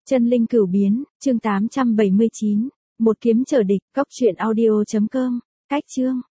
Chân linh cửu biến, chương 879. Một kiếm trở địch, cốc truyện audio.com. Cách chương.